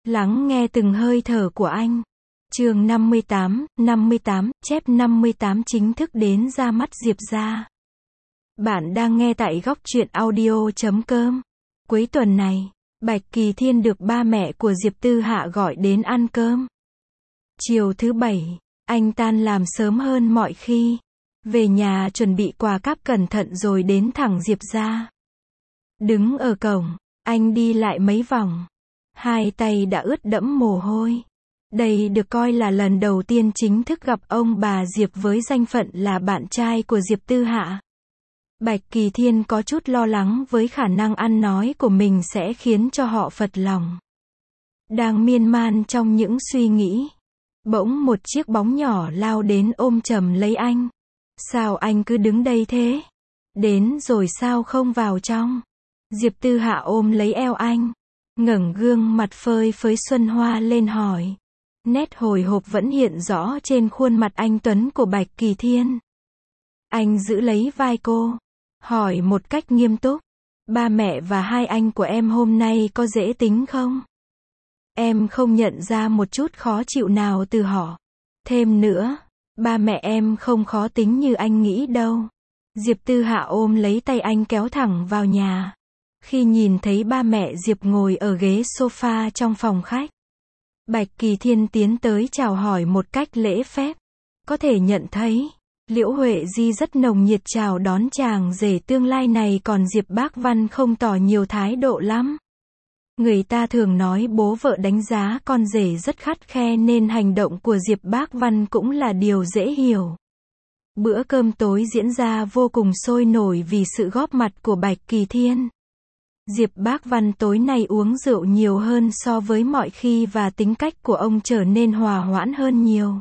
Lắng nghe từng hơi thở của anh. Chương 58, chép 58 chính thức đến ra mắt Diệp gia. Bạn đang nghe tại góc truyện audio.com. Cuối tuần này, Bạch Kỳ Thiên được ba mẹ của Diệp Tư Hạ gọi đến ăn cơm. Chiều thứ Bảy, anh tan làm sớm hơn mọi khi. Về nhà chuẩn bị quà cáp cẩn thận rồi đến thẳng Diệp gia. Đứng ở cổng, anh đi lại mấy vòng. Hai tay đã ướt đẫm mồ hôi. Đây được coi là lần đầu tiên chính thức gặp ông bà Diệp với danh phận là bạn trai của Diệp Tư Hạ. Bạch Kỳ Thiên có chút lo lắng với khả năng ăn nói của mình sẽ khiến cho họ phật lòng. Đang miên man trong những suy nghĩ, bỗng một chiếc bóng nhỏ lao đến ôm chầm lấy anh. Sao anh cứ đứng đây thế? Đến rồi sao không vào trong? Diệp Tư Hạ ôm lấy eo anh, ngẩng gương mặt phơi phới xuân hoa lên hỏi. Nét hồi hộp vẫn hiện rõ trên khuôn mặt anh tuấn của Bạch Kỳ Thiên. Anh giữ lấy vai cô, hỏi một cách nghiêm túc. Ba mẹ và hai anh của em hôm nay có dễ tính không? Em không nhận ra một chút khó chịu nào từ họ. Thêm nữa, ba mẹ em không khó tính như anh nghĩ đâu. Diệp Tư Hạ ôm lấy tay anh kéo thẳng vào nhà. Khi nhìn thấy ba mẹ Diệp ngồi ở ghế sofa trong phòng khách, Bạch Kỳ Thiên tiến tới chào hỏi một cách lễ phép. Có thể nhận thấy, Liễu Huệ Di rất nồng nhiệt chào đón chàng rể tương lai này, còn Diệp Bác Văn không tỏ nhiều thái độ lắm. Người ta thường nói bố vợ đánh giá con rể rất khắt khe nên hành động của Diệp Bác Văn cũng là điều dễ hiểu. Bữa cơm tối diễn ra vô cùng sôi nổi vì sự góp mặt của Bạch Kỳ Thiên. Diệp Bác Văn tối nay uống rượu nhiều hơn so với mọi khi và tính cách của ông trở nên hòa hoãn hơn nhiều.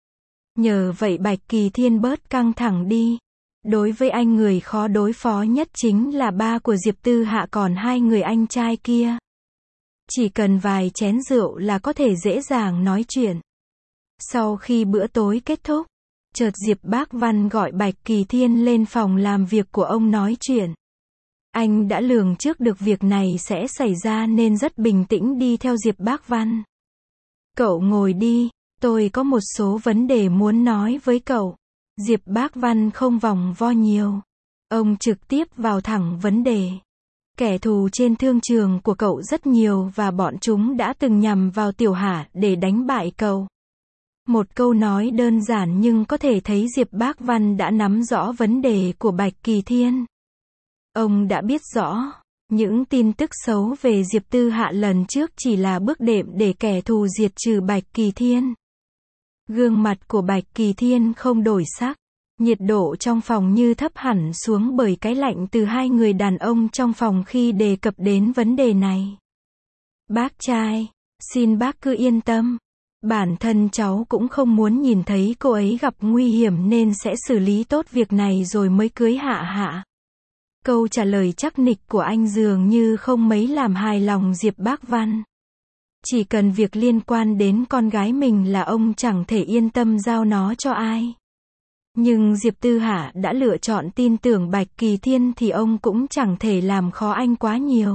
Nhờ vậy Bạch Kỳ Thiên bớt căng thẳng đi. Đối với anh, người khó đối phó nhất chính là ba của Diệp Tư Hạ, còn hai người anh trai kia. Chỉ cần vài chén rượu là có thể dễ dàng nói chuyện. Sau khi bữa tối kết thúc, chợt Diệp Bác Văn gọi Bạch Kỳ Thiên lên phòng làm việc của ông nói chuyện. Anh đã lường trước được việc này sẽ xảy ra nên rất bình tĩnh đi theo Diệp Bác Văn. Cậu ngồi đi, tôi có một số vấn đề muốn nói với cậu. Diệp Bác Văn không vòng vo nhiều. Ông trực tiếp vào thẳng vấn đề. Kẻ thù trên thương trường của cậu rất nhiều và bọn chúng đã từng nhằm vào Tiểu Hạ để đánh bại cậu. Một câu nói đơn giản nhưng có thể thấy Diệp Bác Văn đã nắm rõ vấn đề của Bạch Kỳ Thiên. Ông đã biết rõ, những tin tức xấu về Diệp Tư Hạ lần trước chỉ là bước đệm để kẻ thù diệt trừ Bạch Kỳ Thiên. Gương mặt của Bạch Kỳ Thiên không đổi sắc, nhiệt độ trong phòng như thấp hẳn xuống bởi cái lạnh từ hai người đàn ông trong phòng khi đề cập đến vấn đề này. Bác trai, xin bác cứ yên tâm. Bản thân cháu cũng không muốn nhìn thấy cô ấy gặp nguy hiểm nên sẽ xử lý tốt việc này rồi mới cưới Hạ Hạ. Câu trả lời chắc nịch của anh dường như không mấy làm hài lòng Diệp Bác Văn. Chỉ cần việc liên quan đến con gái mình là ông chẳng thể yên tâm giao nó cho ai. Nhưng Diệp Tư Hạ đã lựa chọn tin tưởng Bạch Kỳ Thiên thì ông cũng chẳng thể làm khó anh quá nhiều.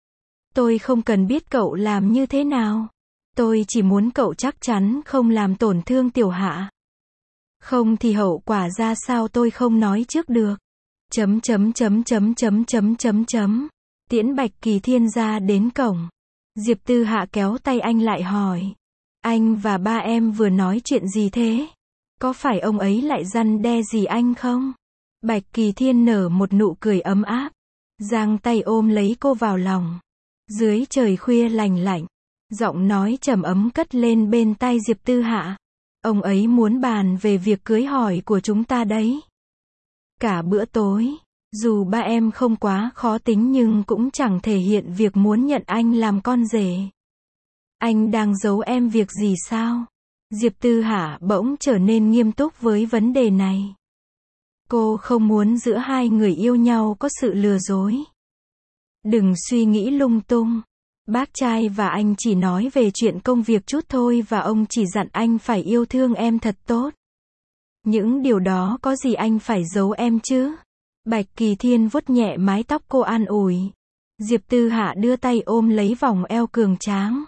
Tôi không cần biết cậu làm như thế nào. Tôi chỉ muốn cậu chắc chắn không làm tổn thương Tiểu Hạ. Không thì hậu quả ra sao tôi không nói trước được. Tiễn Bạch Kỳ Thiên ra đến cổng, Diệp Tư Hạ kéo tay anh lại hỏi. Anh và ba em vừa nói chuyện gì thế? Có phải ông ấy lại răn đe gì anh không? Bạch Kỳ Thiên nở một nụ cười ấm áp, giang tay ôm lấy cô vào lòng. Dưới trời khuya lành lạnh, giọng nói trầm ấm cất lên bên tai Diệp Tư Hạ. Ông ấy muốn bàn về việc cưới hỏi của chúng ta đấy. Cả bữa tối, dù ba em không quá khó tính nhưng cũng chẳng thể hiện việc muốn nhận anh làm con rể. Anh đang giấu em việc gì sao? Diệp Tư Hạ bỗng trở nên nghiêm túc với vấn đề này. Cô không muốn giữa hai người yêu nhau có sự lừa dối. Đừng suy nghĩ lung tung. Bác trai và anh chỉ nói về chuyện công việc chút thôi và ông chỉ dặn anh phải yêu thương em thật tốt. Những điều đó có gì anh phải giấu em chứ? Bạch Kỳ Thiên vuốt nhẹ mái tóc cô an ủi. Diệp Tư Hạ đưa tay ôm lấy vòng eo cường tráng.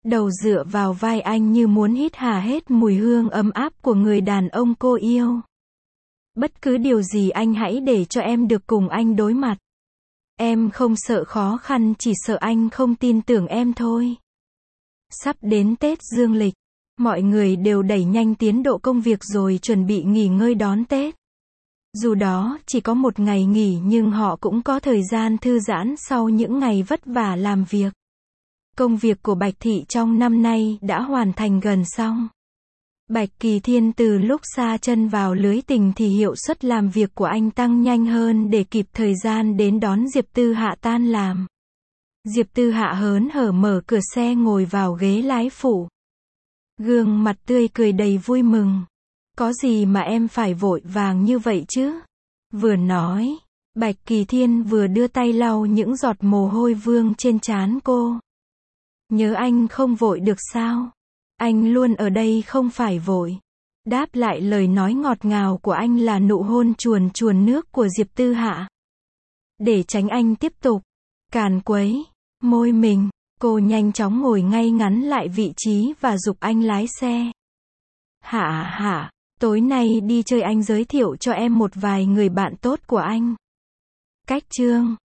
đầu dựa vào vai anh như muốn hít hà hết mùi hương ấm áp của người đàn ông cô yêu. Bất cứ điều gì anh hãy để cho em được cùng anh đối mặt. Em không sợ khó khăn, chỉ sợ anh không tin tưởng em thôi. Sắp đến Tết dương lịch, mọi người đều đẩy nhanh tiến độ công việc rồi chuẩn bị nghỉ ngơi đón Tết. Dù đó chỉ có một ngày nghỉ nhưng họ cũng có thời gian thư giãn sau những ngày vất vả làm việc. Công việc của Bạch Thị trong năm nay đã hoàn thành gần xong. Bạch Kỳ Thiên từ lúc sa chân vào lưới tình thì hiệu suất làm việc của anh tăng nhanh hơn để kịp thời gian đến đón Diệp Tư Hạ tan làm. Diệp Tư Hạ hớn hở mở cửa xe ngồi vào ghế lái phụ. Gương mặt tươi cười đầy vui mừng. Có gì mà em phải vội vàng như vậy chứ? Vừa nói, Bạch Kỳ Thiên vừa đưa tay lau những giọt mồ hôi vương trên trán cô. Nhớ anh không vội được sao? Anh luôn ở đây không phải vội. Đáp lại lời nói ngọt ngào của anh là nụ hôn chuồn chuồn nước của Diệp Tư Hạ. Để tránh anh tiếp tục càn quấy môi mình, cô nhanh chóng ngồi ngay ngắn lại vị trí và giục anh lái xe. Hạ, tối nay đi chơi anh giới thiệu cho em một vài người bạn tốt của anh. Cách chương